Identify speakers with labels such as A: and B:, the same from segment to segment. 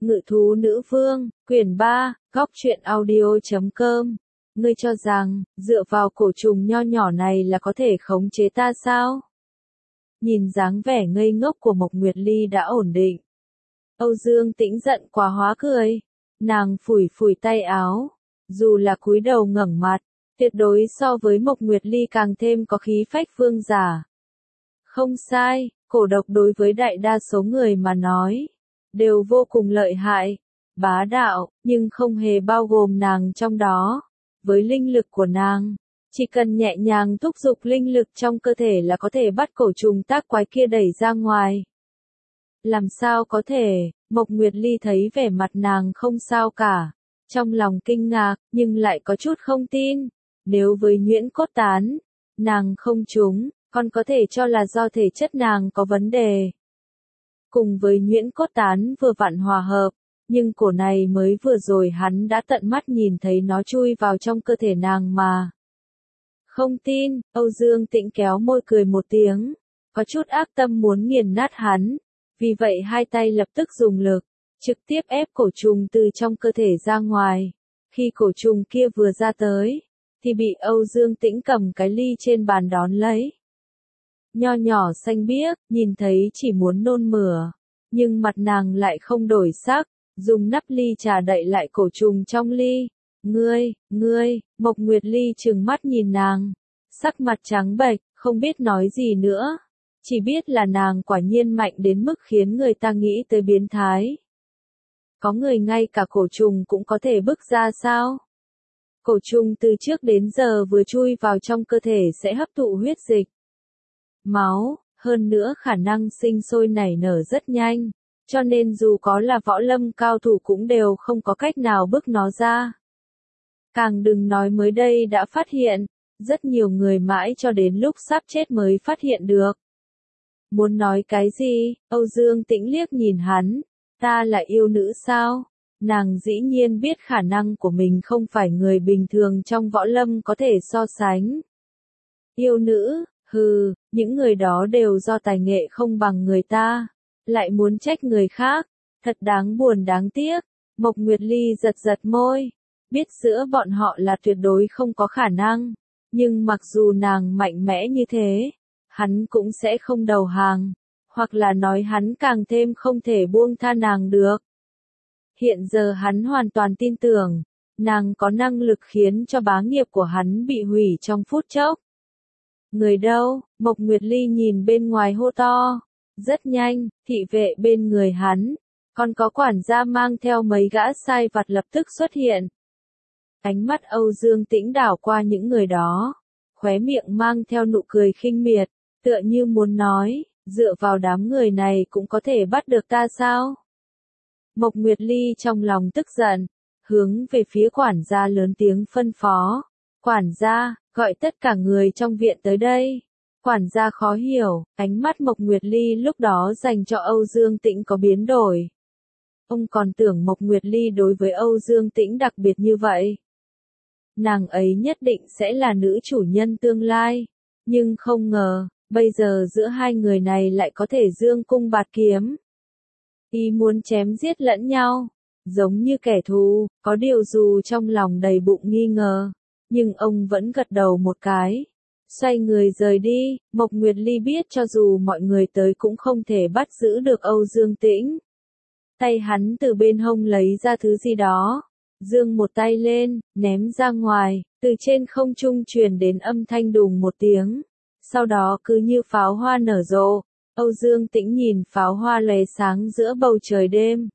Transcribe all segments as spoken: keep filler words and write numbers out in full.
A: Ngự thú nữ vương, quyển ba, góc truyện audio chấm com. Ngươi cho rằng, dựa vào cổ trùng nho nhỏ này là có thể khống chế ta sao? Nhìn dáng vẻ ngây ngốc của Mộc Nguyệt Ly đã ổn định. Âu Dương Tĩnh giận quá hóa cười. Nàng phủi phủi tay áo. Dù là cúi đầu ngẩng mặt, tuyệt đối so với Mộc Nguyệt Ly càng thêm có khí phách vương giả. Không sai, cổ độc đối với đại đa số người mà nói, đều vô cùng lợi hại, bá đạo, nhưng không hề bao gồm nàng trong đó. Với linh lực của nàng, chỉ cần nhẹ nhàng thúc giục linh lực trong cơ thể là có thể bắt cổ trùng tác quái kia đẩy ra ngoài. Làm sao có thể? Mộc Nguyệt Ly thấy vẻ mặt nàng không sao cả, trong lòng kinh ngạc, nhưng lại có chút không tin. Nếu với nhuyễn cốt tán, nàng không trúng, còn có thể cho là do thể chất nàng có vấn đề. Cùng với nhuyễn cốt tán vừa vặn hòa hợp, nhưng cổ này mới vừa rồi hắn đã tận mắt nhìn thấy nó chui vào trong cơ thể nàng mà. Không tin, Âu Dương Tĩnh kéo môi cười một tiếng, có chút ác tâm muốn nghiền nát hắn, vì vậy hai tay lập tức dùng lực, trực tiếp ép cổ trùng từ trong cơ thể ra ngoài. Khi cổ trùng kia vừa ra tới, thì bị Âu Dương Tĩnh cầm cái ly trên bàn đón lấy. Nho nhỏ xanh biếc, nhìn thấy chỉ muốn nôn mửa, nhưng mặt nàng lại không đổi sắc, dùng nắp ly trà đậy lại cổ trùng trong ly. Ngươi, ngươi, Mộc Nguyệt Ly trừng mắt nhìn nàng, sắc mặt trắng bệch, không biết nói gì nữa, chỉ biết là nàng quả nhiên mạnh đến mức khiến người ta nghĩ tới biến thái. Có người ngay cả cổ trùng cũng có thể bức ra sao? Cổ trùng từ trước đến giờ vừa chui vào trong cơ thể sẽ hấp thụ huyết dịch, máu, hơn nữa khả năng sinh sôi nảy nở rất nhanh, cho nên dù có là võ lâm cao thủ cũng đều không có cách nào bức nó ra. Càng đừng nói mới đây đã phát hiện, rất nhiều người mãi cho đến lúc sắp chết mới phát hiện được. Muốn nói cái gì? Âu Dương Tĩnh liếc nhìn hắn, ta là yêu nữ sao? Nàng dĩ nhiên biết khả năng của mình không phải người bình thường trong võ lâm có thể so sánh. Yêu nữ, hừ, những người đó đều do tài nghệ không bằng người ta, lại muốn trách người khác, thật đáng buồn đáng tiếc. Mộc Nguyệt Ly giật giật môi, biết giữa bọn họ là tuyệt đối không có khả năng, nhưng mặc dù nàng mạnh mẽ như thế, hắn cũng sẽ không đầu hàng, hoặc là nói hắn càng thêm không thể buông tha nàng được. Hiện giờ hắn hoàn toàn tin tưởng, nàng có năng lực khiến cho bá nghiệp của hắn bị hủy trong phút chốc. Người đâu? Mộc Nguyệt Ly nhìn bên ngoài hô to. Rất nhanh, thị vệ bên người hắn, còn có quản gia mang theo mấy gã sai vặt lập tức xuất hiện. Ánh mắt Âu Dương Tĩnh đảo qua những người đó, khóe miệng mang theo nụ cười khinh miệt, tựa như muốn nói, dựa vào đám người này cũng có thể bắt được ta sao? Mộc Nguyệt Ly trong lòng tức giận, hướng về phía quản gia lớn tiếng phân phó. Quản gia, gọi tất cả người trong viện tới đây. Quản gia khó hiểu, ánh mắt Mộc Nguyệt Ly lúc đó dành cho Âu Dương Tĩnh có biến đổi. Ông còn tưởng Mộc Nguyệt Ly đối với Âu Dương Tĩnh đặc biệt như vậy. Nàng ấy nhất định sẽ là nữ chủ nhân tương lai, nhưng không ngờ, bây giờ giữa hai người này lại có thể dương cung bạt kiếm. Y muốn chém giết lẫn nhau, giống như kẻ thù, có điều dù trong lòng đầy bụng nghi ngờ, nhưng ông vẫn gật đầu một cái. Xoay người rời đi, Mộc Nguyệt Ly biết cho dù mọi người tới cũng không thể bắt giữ được Âu Dương Tĩnh. Tay hắn từ bên hông lấy ra thứ gì đó, giương một tay lên, ném ra ngoài, từ trên không trung truyền đến âm thanh đùng một tiếng. Sau đó cứ như pháo hoa nở rộ, Âu Dương Tĩnh nhìn pháo hoa lóe sáng giữa bầu trời đêm.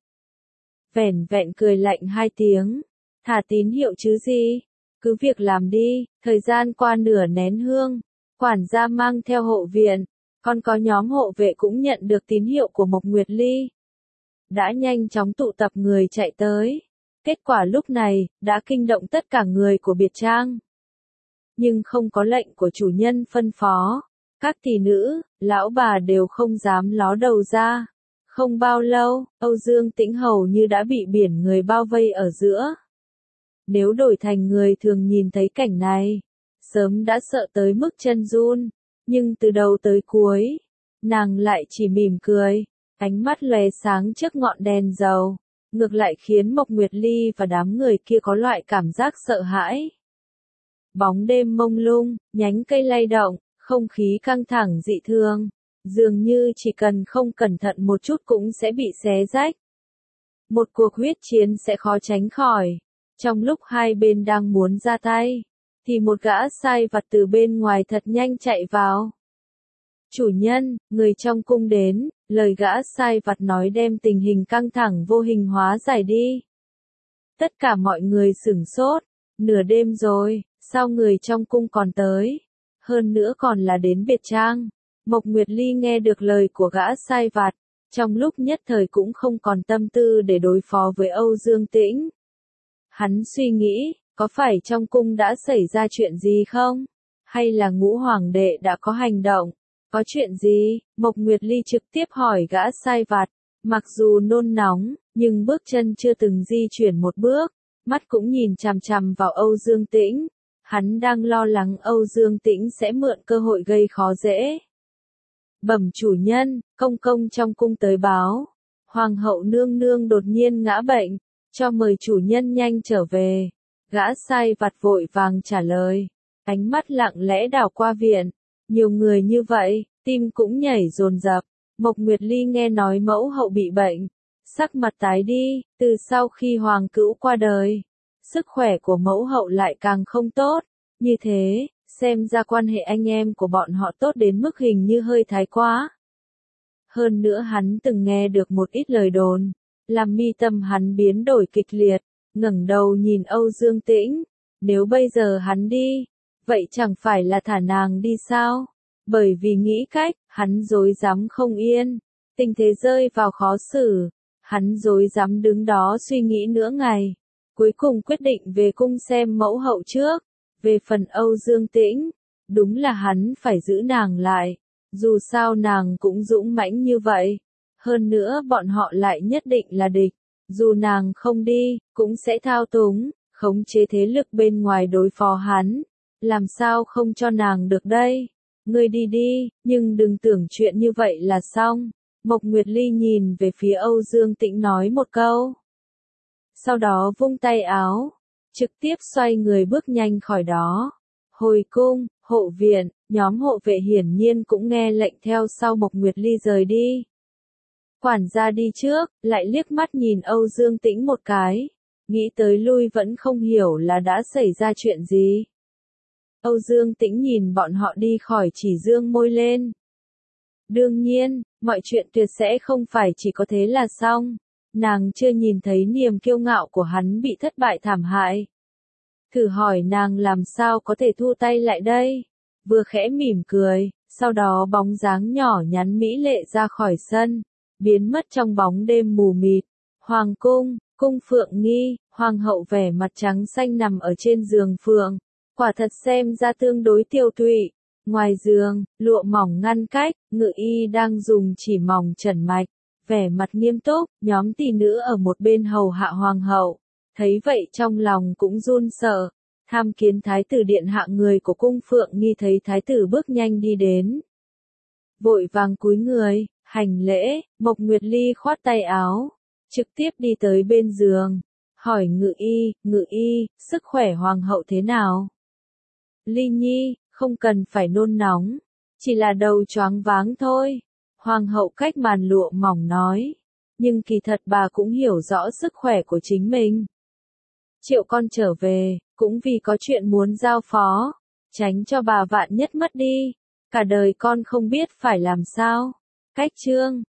A: Vẻn vẹn cười lạnh hai tiếng, thả tín hiệu chứ gì? Cứ việc làm đi. Thời gian qua nửa nén hương, quản gia mang theo hộ viện, còn có nhóm hộ vệ cũng nhận được tín hiệu của Mộc Nguyệt Ly. Đã nhanh chóng tụ tập người chạy tới. Kết quả lúc này, đã kinh động tất cả người của biệt trang. Nhưng không có lệnh của chủ nhân phân phó, các tỷ nữ, lão bà đều không dám ló đầu ra. Không bao lâu, Âu Dương Tĩnh hầu như đã bị biển người bao vây ở giữa. Nếu đổi thành người thường nhìn thấy cảnh này, sớm đã sợ tới mức chân run, nhưng từ đầu tới cuối, nàng lại chỉ mỉm cười, ánh mắt lóe sáng trước ngọn đèn dầu, ngược lại khiến Mộc Nguyệt Ly và đám người kia có loại cảm giác sợ hãi. Bóng đêm mông lung, nhánh cây lay động, không khí căng thẳng dị thường, dường như chỉ cần không cẩn thận một chút cũng sẽ bị xé rách. Một cuộc huyết chiến sẽ khó tránh khỏi. Trong lúc hai bên đang muốn ra tay, thì một gã sai vặt từ bên ngoài thật nhanh chạy vào. Chủ nhân, người trong cung đến, lời gã sai vặt nói đem tình hình căng thẳng vô hình hóa giải đi. Tất cả mọi người sửng sốt, nửa đêm rồi, sao người trong cung còn tới? Hơn nữa còn là đến biệt trang. Mộc Nguyệt Ly nghe được lời của gã sai vặt, trong lúc nhất thời cũng không còn tâm tư để đối phó với Âu Dương Tĩnh. Hắn suy nghĩ, có phải trong cung đã xảy ra chuyện gì không? Hay là Ngũ Hoàng đệ đã có hành động? Có chuyện gì? Mộc Nguyệt Ly trực tiếp hỏi gã sai vặt. Mặc dù nôn nóng, nhưng bước chân chưa từng di chuyển một bước, mắt cũng nhìn chằm chằm vào Âu Dương Tĩnh. Hắn đang lo lắng Âu Dương Tĩnh sẽ mượn cơ hội gây khó dễ. Bẩm chủ nhân, công công trong cung tới báo. Hoàng hậu nương nương đột nhiên ngã bệnh, cho mời chủ nhân nhanh trở về. Gã sai vặt vội vàng trả lời. Ánh mắt lặng lẽ đảo qua viện. Nhiều người như vậy, tim cũng nhảy dồn dập. Mộc Nguyệt Ly nghe nói mẫu hậu bị bệnh, sắc mặt tái đi, từ sau khi hoàng cữu qua đời, sức khỏe của mẫu hậu lại càng không tốt. Như thế, xem ra quan hệ anh em của bọn họ tốt đến mức hình như hơi thái quá. Hơn nữa hắn từng nghe được một ít lời đồn, làm mi tâm hắn biến đổi kịch liệt, ngẩng đầu nhìn Âu Dương Tĩnh. Nếu bây giờ hắn đi, vậy chẳng phải là thả nàng đi sao? Bởi vì nghĩ cách, hắn rối rắm không yên, tình thế rơi vào khó xử, hắn rối rắm đứng đó suy nghĩ nửa ngày, cuối cùng quyết định về cung xem mẫu hậu trước. Về phần Âu Dương Tĩnh, đúng là hắn phải giữ nàng lại, dù sao nàng cũng dũng mãnh như vậy, hơn nữa bọn họ lại nhất định là địch, dù nàng không đi, cũng sẽ thao túng, khống chế thế lực bên ngoài đối phó hắn, làm sao không cho nàng được đây? Ngươi đi đi, nhưng đừng tưởng chuyện như vậy là xong. Mộc Nguyệt Ly nhìn về phía Âu Dương Tĩnh nói một câu. Sau đó vung tay áo, trực tiếp xoay người bước nhanh khỏi đó. Hồi cung, hộ viện, nhóm hộ vệ hiển nhiên cũng nghe lệnh theo sau Mộc Nguyệt Ly rời đi. Quản gia đi trước, lại liếc mắt nhìn Âu Dương Tĩnh một cái, nghĩ tới lui vẫn không hiểu là đã xảy ra chuyện gì. Âu Dương Tĩnh nhìn bọn họ đi khỏi chỉ dương môi lên. Đương nhiên, mọi chuyện tuyệt sẽ không phải chỉ có thế là xong. Nàng chưa nhìn thấy niềm kiêu ngạo của hắn bị thất bại thảm hại. Thử hỏi nàng làm sao có thể thu tay lại đây? Vừa khẽ mỉm cười, sau đó bóng dáng nhỏ nhắn mỹ lệ ra khỏi sân, biến mất trong bóng đêm mù mịt. Hoàng cung, cung Phượng Nghi, hoàng hậu vẻ mặt trắng xanh nằm ở trên giường phượng. Quả thật xem ra tương đối tiêu tụy. Ngoài giường, lụa mỏng ngăn cách, ngự y đang dùng chỉ mỏng trần mạch, vẻ mặt nghiêm túc, nhóm tỷ nữ ở một bên hầu hạ hoàng hậu. Thấy vậy trong lòng cũng run sợ, tham kiến thái tử điện hạ. Người của cung Phượng Nghi thấy thái tử bước nhanh đi đến. Vội vàng cúi người, hành lễ, Mộc Nguyệt Ly khoát tay áo, trực tiếp đi tới bên giường, hỏi ngự y, ngự y, sức khỏe hoàng hậu thế nào? Ly Nhi, không cần phải nôn nóng, chỉ là đầu choáng váng thôi. Hoàng hậu cách màn lụa mỏng nói, nhưng kỳ thật bà cũng hiểu rõ sức khỏe của chính mình. Triệu con trở về, cũng vì có chuyện muốn giao phó, tránh cho bà vạn nhất mất đi, cả đời con không biết phải làm sao. Cách chương